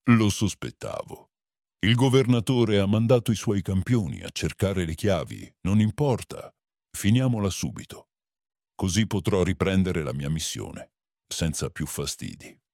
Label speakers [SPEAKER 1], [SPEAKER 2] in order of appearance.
[SPEAKER 1] Lo sospettavo. Il governatore ha mandato i suoi campioni a cercare le chiavi. Non importa. Finiamola subito. Così potrò riprendere la mia missione, senza più fastidi.